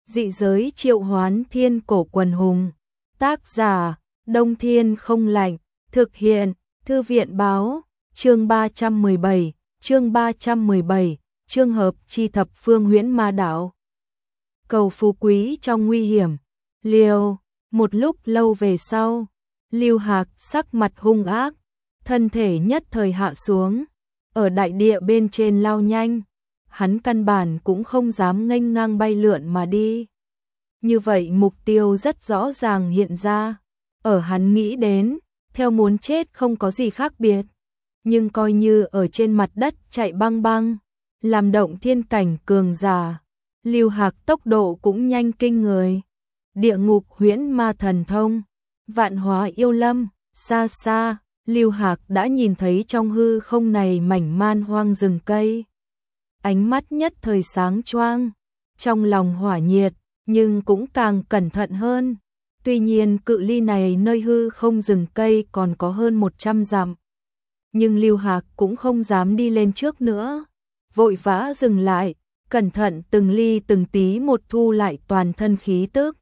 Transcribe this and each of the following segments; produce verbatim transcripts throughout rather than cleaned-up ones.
Dị giới triệu hoán thiên cổ quần hùng. Tác giả, Đông Thiên Không Lạnh. Thực hiện, Thư viện báo. Chương ba trăm mười bảy, chương ba trăm mười bảy, trường hợp chi thập phương huyễn ma đảo. Cầu phú quý trong nguy hiểm. Liêu, một lúc lâu về sau, Lưu Hạc sắc mặt hung ác, thân thể nhất thời hạ xuống, ở đại địa bên trên lao nhanh, hắn căn bản cũng không dám nghênh ngang bay lượn mà đi. Như vậy mục tiêu rất rõ ràng hiện ra, ở hắn nghĩ đến, theo muốn chết không có gì khác biệt, nhưng coi như ở trên mặt đất chạy băng băng, làm động thiên cảnh cường giả, Lưu Hạc tốc độ cũng nhanh kinh người. Địa ngục huyễn ma thần thông, vạn hóa yêu lâm, xa xa, Lưu Hạc đã nhìn thấy trong hư không này mảnh man hoang rừng cây. Ánh mắt nhất thời sáng choang, trong lòng hỏa nhiệt, nhưng cũng càng cẩn thận hơn. Tuy nhiên cự ly này nơi hư không rừng cây còn có hơn một trăm dặm. Nhưng Lưu Hạc cũng không dám đi lên trước nữa, vội vã dừng lại, cẩn thận từng ly từng tí một thu lại toàn thân khí tức.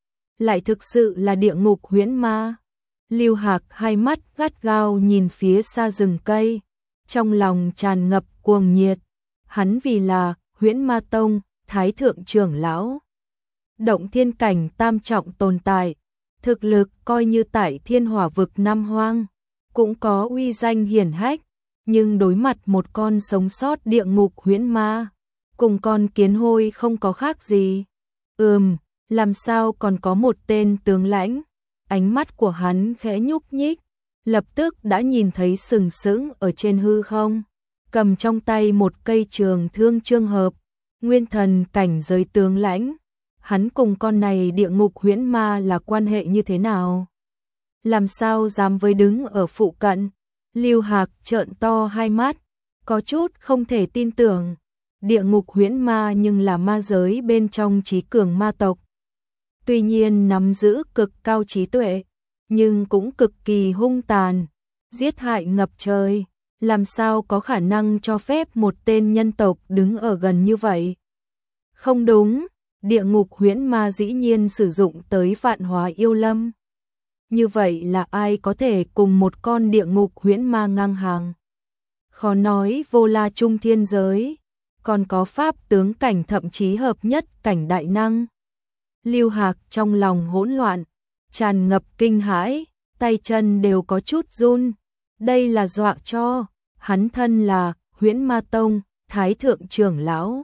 Lại thực sự là địa ngục huyễn ma. Lưu Hạc hai mắt gắt gao nhìn phía xa rừng cây, trong lòng tràn ngập cuồng nhiệt. Hắn vì là Huyễn Ma Tông Thái thượng trưởng lão, động thiên cảnh tam trọng tồn tại, thực lực coi như tại Thiên Hỏa vực năm hoang cũng có uy danh hiển hách, nhưng đối mặt một con sống sót địa ngục huyễn ma, cùng con kiến hôi không có khác gì. Ừm, làm sao còn có một tên tướng lãnh? Ánh mắt của hắn khẽ nhúc nhích, lập tức đã nhìn thấy sừng sững ở trên hư không, cầm trong tay một cây trường thương trường hợp, nguyên thần cảnh giới tướng lãnh. Hắn cùng con này địa ngục huyễn ma là quan hệ như thế nào? Làm sao dám với đứng ở phụ cận? Lưu Hạc trợn to hai mắt, có chút không thể tin tưởng. Địa ngục huyễn ma nhưng là ma giới bên trong trí cường ma tộc. Tuy nhiên nắm giữ cực cao trí tuệ, nhưng cũng cực kỳ hung tàn, giết hại ngập trời. Làm sao có khả năng cho phép một tên nhân tộc đứng ở gần như vậy? Không đúng, địa ngục huyễn ma dĩ nhiên sử dụng tới vạn hóa yêu lâm. Như vậy là ai có thể cùng một con địa ngục huyễn ma ngang hàng? Khó nói vô la trung thiên giới, còn có pháp tướng cảnh thậm chí hợp nhất cảnh đại năng. Lưu Hạc trong lòng hỗn loạn, tràn ngập kinh hãi, tay chân đều có chút run. Đây là dọa cho, hắn thân là Huyễn Ma Tông Thái thượng trưởng lão,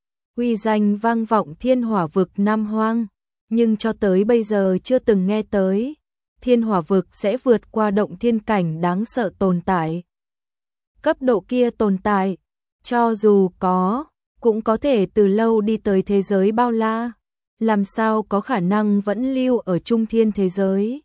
uy danh vang vọng Thiên Hỏa vực năm hoang, nhưng cho tới bây giờ chưa từng nghe tới Thiên Hỏa vực sẽ vượt qua động thiên cảnh đáng sợ tồn tại. Cấp độ kia tồn tại, cho dù có, cũng có thể từ lâu đi tới thế giới bao la, làm sao có khả năng vẫn lưu ở trung thiên thế giới.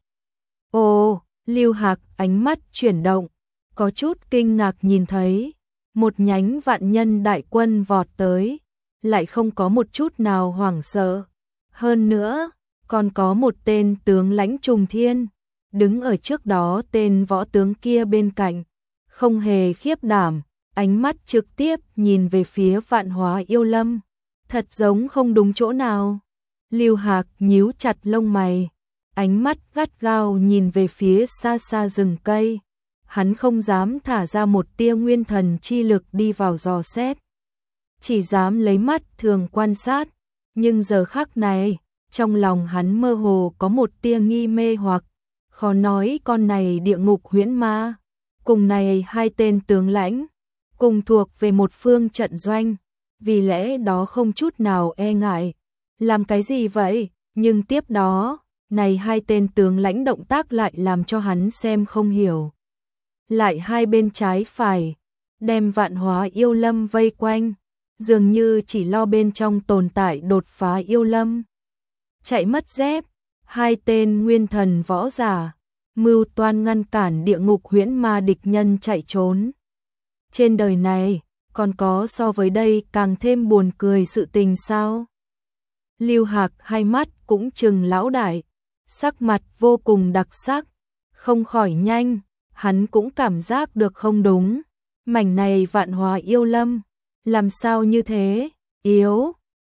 Ồ, Lưu Hạc ánh mắt chuyển động, có chút kinh ngạc nhìn thấy một nhánh vạn nhân đại quân vọt tới, lại không có một chút nào hoảng sợ. Hơn nữa, còn có một tên tướng lãnh trùng thiên, đứng ở trước đó tên võ tướng kia bên cạnh, không hề khiếp đảm, ánh mắt trực tiếp nhìn về phía vạn hóa yêu lâm, thật giống không đúng chỗ nào. Lưu Hạc nhíu chặt lông mày, ánh mắt gắt gao nhìn về phía xa xa rừng cây. Hắn không dám thả ra một tia nguyên thần chi lực đi vào dò xét, chỉ dám lấy mắt thường quan sát, nhưng giờ khắc này, trong lòng hắn mơ hồ có một tia nghi mê hoặc, khó nói con này địa ngục huyễn ma, cùng này hai tên tướng lãnh, cùng thuộc về một phương trận doanh, vì lẽ đó không chút nào e ngại. Làm cái gì vậy? Nhưng tiếp đó, này hai tên tướng lãnh động tác lại làm cho hắn xem không hiểu. Lại hai bên trái phải, đem vạn hóa yêu lâm vây quanh, dường như chỉ lo bên trong tồn tại đột phá yêu lâm. Chạy mất dép, hai tên nguyên thần võ giả, mưu toan ngăn cản địa ngục huyễn ma địch nhân chạy trốn. Trên đời này, còn có so với đây càng thêm buồn cười sự tình sao? Lưu Hạc hai mắt cũng trừng lão đại, sắc mặt vô cùng đặc sắc, không khỏi nhanh, hắn cũng cảm giác được không đúng. Mảnh này vạn hóa yêu lâm, làm sao như thế? Yếu,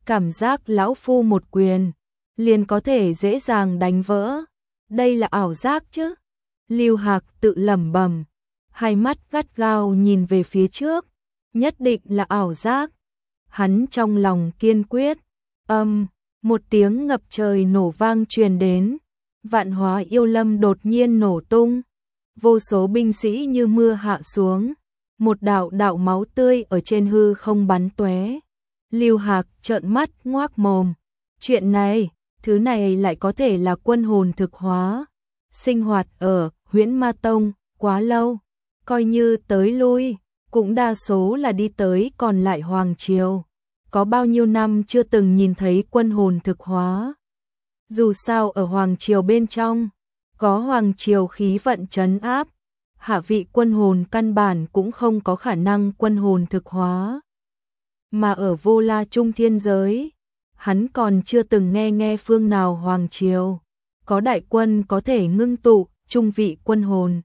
cảm giác lão phu một quyền liền có thể dễ dàng đánh vỡ. Đây là ảo giác chứ? Lưu Hạc tự lẩm bẩm, hai mắt gắt gao nhìn về phía trước, nhất định là ảo giác. Hắn trong lòng kiên quyết, âm, một tiếng ngập trời nổ vang truyền đến, Vạn Hóa Yêu Lâm đột nhiên nổ tung, vô số binh sĩ như mưa hạ xuống, một đạo đạo máu tươi ở trên hư không bắn tóe. Lưu Hạc trợn mắt ngoác mồm, chuyện này, thứ này lại có thể là quân hồn thực hóa, sinh hoạt ở Huyễn Ma Tông quá lâu, coi như tới lui, cũng đa số là đi tới còn lại Hoàng Triều, có bao nhiêu năm chưa từng nhìn thấy quân hồn thực hóa. Dù sao ở Hoàng Triều bên trong, có Hoàng Triều khí vận trấn áp, hạ vị quân hồn căn bản cũng không có khả năng quân hồn thực hóa. Mà ở Vô La Trung Thiên giới, hắn còn chưa từng nghe nghe phương nào Hoàng Triều có đại quân có thể ngưng tụ trung vị quân hồn.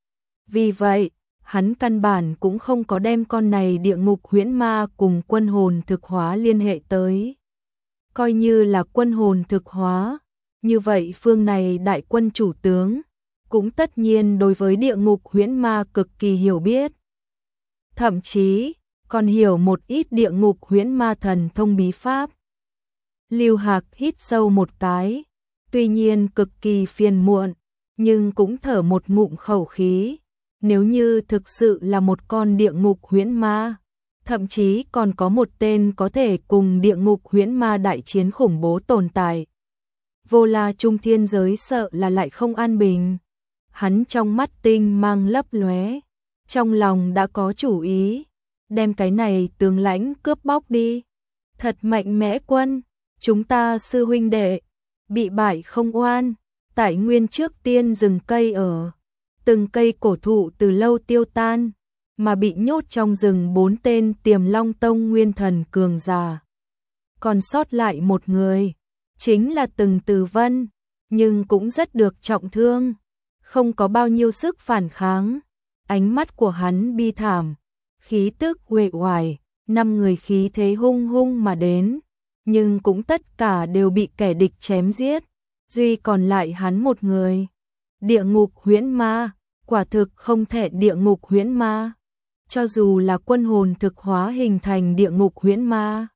Vì vậy, hắn căn bản cũng không có đem con này địa ngục huyễn ma cùng quân hồn thực hóa liên hệ tới. Coi như là quân hồn thực hóa, như vậy phương này đại quân chủ tướng cũng tất nhiên đối với địa ngục huyễn ma cực kỳ hiểu biết. Thậm chí, còn hiểu một ít địa ngục huyễn ma thần thông bí pháp. Lưu Hạc hít sâu một cái, tuy nhiên cực kỳ phiền muộn, nhưng cũng thở một ngụm khẩu khí. Nếu như thực sự là một con địa ngục huyễn ma, thậm chí còn có một tên có thể cùng địa ngục huyễn ma đại chiến khủng bố tồn tại, Vô La Trung Thiên giới sợ là lại không an bình. Hắn trong mắt tinh mang lấp lóe, trong lòng đã có chủ ý, đem cái này tướng lãnh cướp bóc đi. Thật mạnh mẽ quân, chúng ta sư huynh đệ, bị bại không oan, tại nguyên trước tiên rừng cây ở. Từng cây cổ thụ từ lâu tiêu tan, mà bị nhốt trong rừng bốn tên Tiềm Long Tông nguyên thần cường giả. Còn sót lại một người, chính là Từng Từ Vân, nhưng cũng rất được trọng thương, không có bao nhiêu sức phản kháng. Ánh mắt của hắn bi thảm, khí tức uể oải, năm người khí thế hung hung mà đến, nhưng cũng tất cả đều bị kẻ địch chém giết, duy còn lại hắn một người. Địa ngục huyễn ma, quả thực không thể địa ngục huyễn ma. Cho dù là quân hồn thực hóa hình thành địa ngục huyễn ma,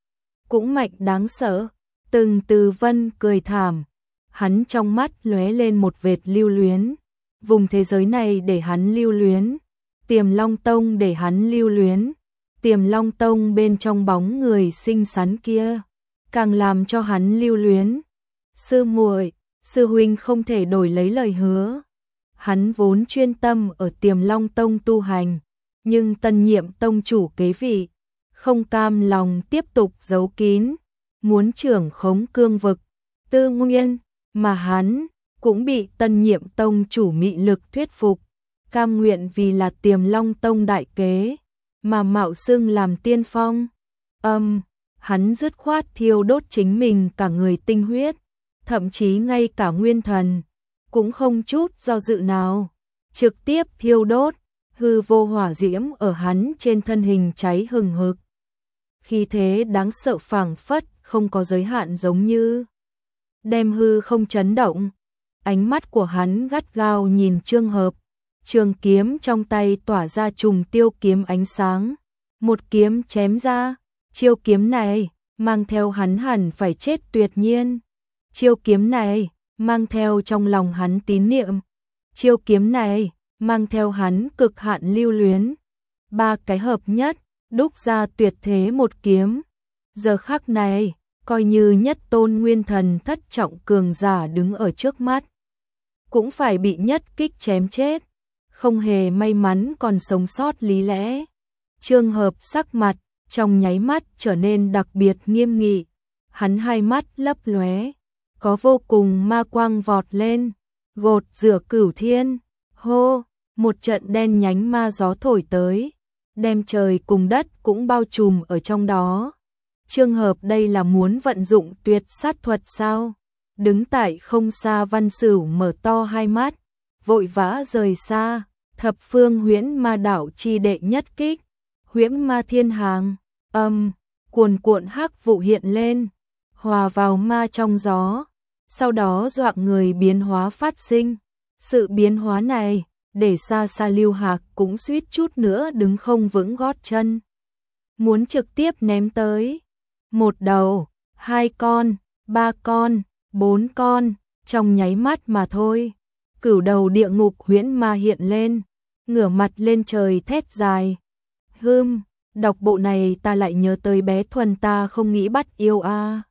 cũng mạnh đáng sợ. Từng Từ Vân cười thảm, hắn trong mắt lóe lên một vệt lưu luyến. Vùng thế giới này để hắn lưu luyến, Tiềm Long Tông để hắn lưu luyến, Tiềm Long Tông bên trong bóng người xinh xắn kia, càng làm cho hắn lưu luyến. Sư muội, sư huynh không thể đổi lấy lời hứa. Hắn vốn chuyên tâm ở Tiềm Long Tông tu hành, nhưng tân nhiệm tông chủ kế vị, không cam lòng tiếp tục giấu kín, muốn trưởng khống cương vực, Tư Nguyên, mà hắn cũng bị tân nhiệm tông chủ mị lực thuyết phục, cam nguyện vì là Tiềm Long Tông đại kế, mà mạo xưng làm tiên phong. Âm, um, hắn dứt khoát thiêu đốt chính mình cả người tinh huyết, thậm chí ngay cả nguyên thần, cũng không chút do dự nào, trực tiếp thiêu đốt, hư vô hỏa diễm ở hắn trên thân hình cháy hừng hực. Khí thế đáng sợ phảng phất, không có giới hạn giống như đem hư không chấn động. Ánh mắt của hắn gắt gao nhìn Trương Hợp, trường kiếm trong tay tỏa ra trùng tiêu kiếm ánh sáng, một kiếm chém ra, chiêu kiếm này mang theo hắn hẳn phải chết tuyệt nhiên. Chiêu kiếm này mang theo trong lòng hắn tín niệm, chiêu kiếm này mang theo hắn cực hạn lưu luyến. Ba cái hợp nhất, đúc ra tuyệt thế một kiếm. Giờ khắc này, coi như nhất tôn nguyên thần thất trọng cường giả đứng ở trước mắt, cũng phải bị nhất kích chém chết, không hề may mắn còn sống sót lý lẽ. Trương Hợp sắc mặt trong nháy mắt trở nên đặc biệt nghiêm nghị, hắn hai mắt lấp lóe, có vô cùng ma quang vọt lên, gột rửa cửu thiên. Hô, một trận đen nhánh ma gió thổi tới, đem trời cùng đất cũng bao trùm ở trong đó. Trương Hợp đây là muốn vận dụng tuyệt sát thuật sao? Đứng tại không xa Văn Sửu mở to hai mắt, vội vã rời xa. Thập phương huyễn ma đảo chi đệ nhất kích, huyễn ma thiên hàng. Âm, cuồn cuộn hắc vụ hiện lên, hòa vào ma trong gió, sau đó dọa người biến hóa phát sinh. Sự biến hóa này, để xa xa Lưu Hạc cũng suýt chút nữa đứng không vững gót chân. Muốn trực tiếp ném tới. Một đầu, hai con, ba con, bốn con, trong nháy mắt mà thôi. Cửu đầu địa ngục huyễn ma hiện lên, ngửa mặt lên trời thét dài. Hưm, đọc bộ này ta lại nhớ tới bé Thuần ta không nghĩ bắt yêu a. À.